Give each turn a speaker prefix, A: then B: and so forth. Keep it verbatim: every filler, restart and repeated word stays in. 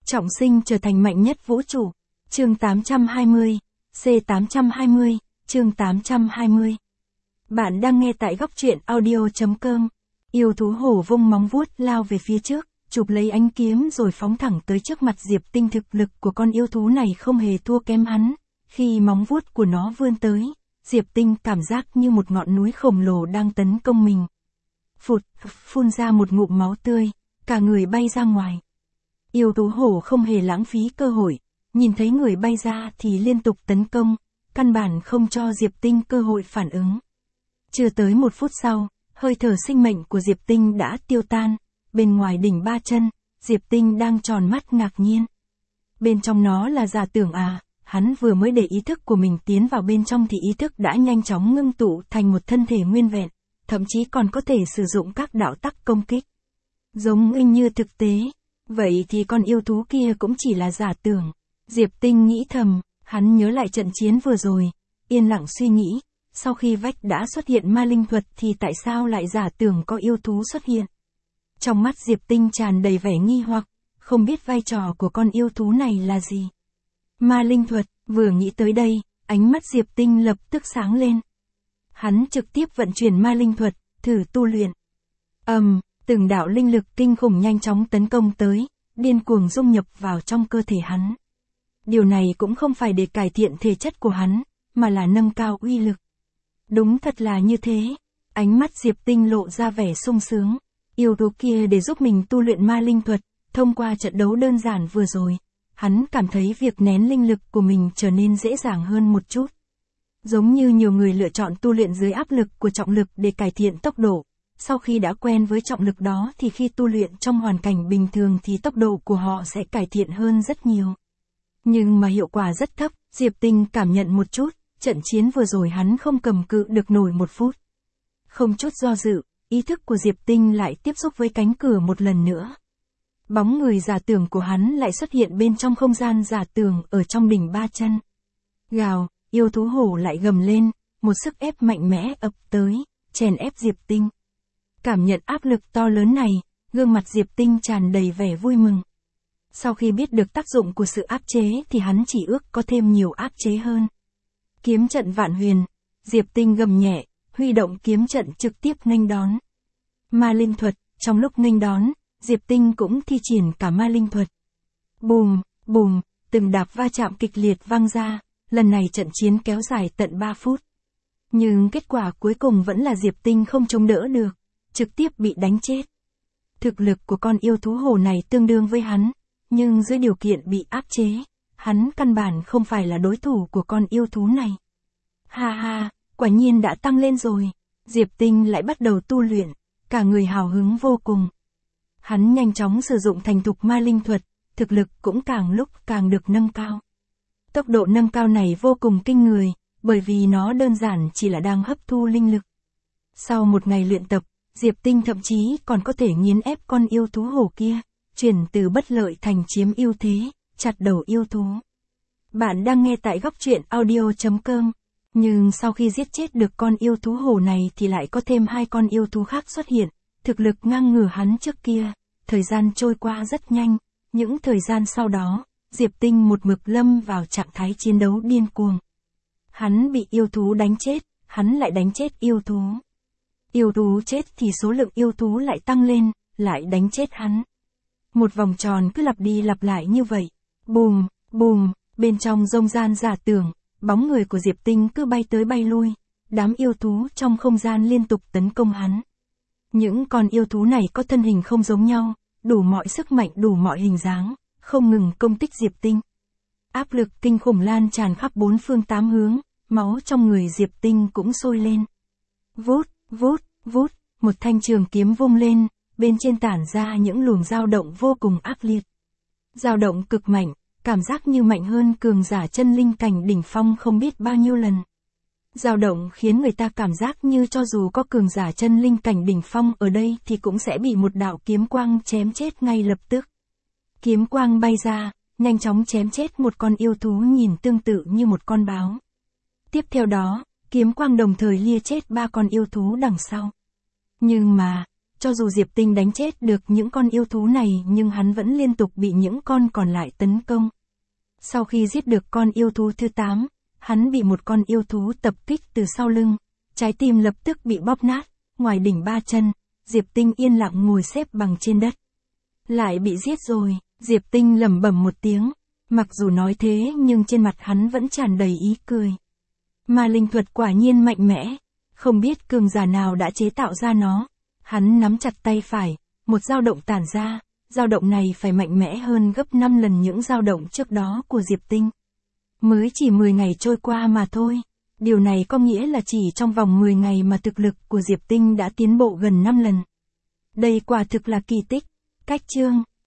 A: Trọng sinh trở thành mạnh nhất vũ trụ. Chương tám trăm hai mươi, C tám trăm hai mươi, chương tám trăm hai mươi. Bạn đang nghe tại góc truyện audio chấm com. Yêu thú hổ vung móng vuốt lao về phía trước, chụp lấy ánh kiếm rồi phóng thẳng tới trước mặt Diệp Tinh. Thực lực của con yêu thú này không hề thua kém hắn. Khi móng vuốt của nó vươn tới, Diệp Tinh cảm giác như một ngọn núi khổng lồ đang tấn công mình. Phụt, phun ra một ngụm máu tươi, cả người bay ra ngoài. Yêu thú hổ không hề lãng phí cơ hội, nhìn thấy người bay ra thì liên tục tấn công, căn bản không cho Diệp Tinh cơ hội phản ứng. Chưa tới một phút sau, hơi thở sinh mệnh của Diệp Tinh đã tiêu tan, bên ngoài đỉnh ba chân, Diệp Tinh đang tròn mắt ngạc nhiên. Bên trong nó là giả tưởng à, hắn vừa mới để ý thức của mình tiến vào bên trong thì ý thức đã nhanh chóng ngưng tụ thành một thân thể nguyên vẹn, thậm chí còn có thể sử dụng các đạo tắc công kích. Giống y như thực tế. Vậy thì con yêu thú kia cũng chỉ là giả tưởng. Diệp Tinh nghĩ thầm, hắn nhớ lại trận chiến vừa rồi, yên lặng suy nghĩ, sau khi vách đã xuất hiện ma linh thuật thì tại sao lại giả tưởng có yêu thú xuất hiện. Trong mắt Diệp Tinh tràn đầy vẻ nghi hoặc, không biết vai trò của con yêu thú này là gì. Ma linh thuật, vừa nghĩ tới đây, ánh mắt Diệp Tinh lập tức sáng lên. Hắn trực tiếp vận chuyển ma linh thuật, thử tu luyện. Ầm, um, từng đạo linh lực kinh khủng nhanh chóng tấn công tới, điên cuồng dung nhập vào trong cơ thể hắn. Điều này cũng không phải để cải thiện thể chất của hắn, mà là nâng cao uy lực. Đúng thật là như thế. Ánh mắt Diệp Tinh lộ ra vẻ sung sướng. Yêu thú kia để giúp mình tu luyện ma linh thuật, thông qua trận đấu đơn giản vừa rồi, hắn cảm thấy việc nén linh lực của mình trở nên dễ dàng hơn một chút. Giống như nhiều người lựa chọn tu luyện dưới áp lực của trọng lực để cải thiện tốc độ. Sau khi đã quen với trọng lực đó thì khi tu luyện trong hoàn cảnh bình thường thì tốc độ của họ sẽ cải thiện hơn rất nhiều. Nhưng mà hiệu quả rất thấp, Diệp Tinh cảm nhận một chút, trận chiến vừa rồi hắn không cầm cự được nổi một phút. Không chút do dự, ý thức của Diệp Tinh lại tiếp xúc với cánh cửa một lần nữa. Bóng người giả tưởng của hắn lại xuất hiện bên trong không gian giả tưởng ở trong đỉnh ba chân. Gào, yêu thú hổ lại gầm lên, một sức ép mạnh mẽ ập tới, chèn ép Diệp Tinh. Cảm nhận áp lực to lớn này, gương mặt Diệp Tinh tràn đầy vẻ vui mừng. Sau khi biết được tác dụng của sự áp chế thì hắn chỉ ước có thêm nhiều áp chế hơn. Kiếm trận vạn huyền, Diệp Tinh gầm nhẹ, huy động kiếm trận trực tiếp nghênh đón. Ma linh thuật, trong lúc nghênh đón, Diệp Tinh cũng thi triển cả ma linh thuật. Bùm, bùm, từng đạp va chạm kịch liệt vang ra, lần này trận chiến kéo dài tận ba phút. Nhưng kết quả cuối cùng vẫn là Diệp Tinh không chống đỡ được, trực tiếp bị đánh chết. Thực lực của con yêu thú hổ này tương đương với hắn, nhưng dưới điều kiện bị áp chế, hắn căn bản không phải là đối thủ của con yêu thú này. Ha ha, quả nhiên đã tăng lên rồi. Diệp Tinh lại bắt đầu tu luyện, cả người hào hứng vô cùng. Hắn nhanh chóng sử dụng thành thục ma linh thuật, thực lực cũng càng lúc càng được nâng cao. Tốc độ nâng cao này vô cùng kinh người, bởi vì nó đơn giản chỉ là đang hấp thu linh lực. Sau một ngày luyện tập, Diệp Tinh thậm chí còn có thể nghiền ép con yêu thú hổ kia, chuyển từ bất lợi thành chiếm ưu thế, chặt đầu yêu thú. Bạn đang nghe tại góc truyện audio chấm com. Nhưng sau khi giết chết được con yêu thú hổ này thì lại có thêm hai con yêu thú khác xuất hiện, thực lực ngang ngửa hắn trước kia. Thời gian trôi qua rất nhanh, những thời gian sau đó, Diệp Tinh một mực lâm vào trạng thái chiến đấu điên cuồng. Hắn bị yêu thú đánh chết, hắn lại đánh chết yêu thú. Yêu thú chết thì số lượng yêu thú lại tăng lên, lại đánh chết hắn. Một vòng tròn cứ lặp đi lặp lại như vậy. Bùm, bùm, bên trong không gian giả tưởng, bóng người của Diệp Tinh cứ bay tới bay lui, đám yêu thú trong không gian liên tục tấn công hắn. Những con yêu thú này có thân hình không giống nhau, đủ mọi sức mạnh đủ mọi hình dáng, không ngừng công kích Diệp Tinh. Áp lực kinh khủng lan tràn khắp bốn phương tám hướng, máu trong người Diệp Tinh cũng sôi lên. Vút, vút, vút, một thanh trường kiếm vung lên, bên trên tản ra những luồng dao động vô cùng ác liệt. Dao động cực mạnh, cảm giác như mạnh hơn cường giả chân linh cảnh đỉnh phong không biết bao nhiêu lần. Dao động khiến người ta cảm giác như cho dù có cường giả chân linh cảnh đỉnh phong ở đây thì cũng sẽ bị một đạo kiếm quang chém chết ngay lập tức. Kiếm quang bay ra, nhanh chóng chém chết một con yêu thú nhìn tương tự như một con báo. Tiếp theo đó, kiếm quang đồng thời lia chết ba con yêu thú đằng sau. Nhưng mà, Cho dù Diệp Tinh đánh chết được những con yêu thú này nhưng hắn vẫn liên tục bị những con còn lại tấn công. Sau khi giết được con yêu thú thứ tám, hắn bị một con yêu thú tập kích từ sau lưng, trái tim lập tức bị bóp nát, ngoài đỉnh ba chân, Diệp Tinh yên lặng ngồi xếp bằng trên đất. Lại bị giết rồi, Diệp Tinh lẩm bẩm một tiếng, mặc dù nói thế nhưng trên mặt hắn vẫn tràn đầy ý cười. Ma linh thuật quả nhiên mạnh mẽ, không biết cường giả nào đã chế tạo ra nó. Hắn nắm chặt tay phải, một dao động tản ra, dao động này phải mạnh mẽ hơn gấp năm lần những dao động trước đó của Diệp Tinh. Mới chỉ mười ngày trôi qua mà thôi, điều này có nghĩa là chỉ trong vòng mười ngày mà thực lực của Diệp Tinh đã tiến bộ gần năm lần. Đây quả thực là kỳ tích. Cách chương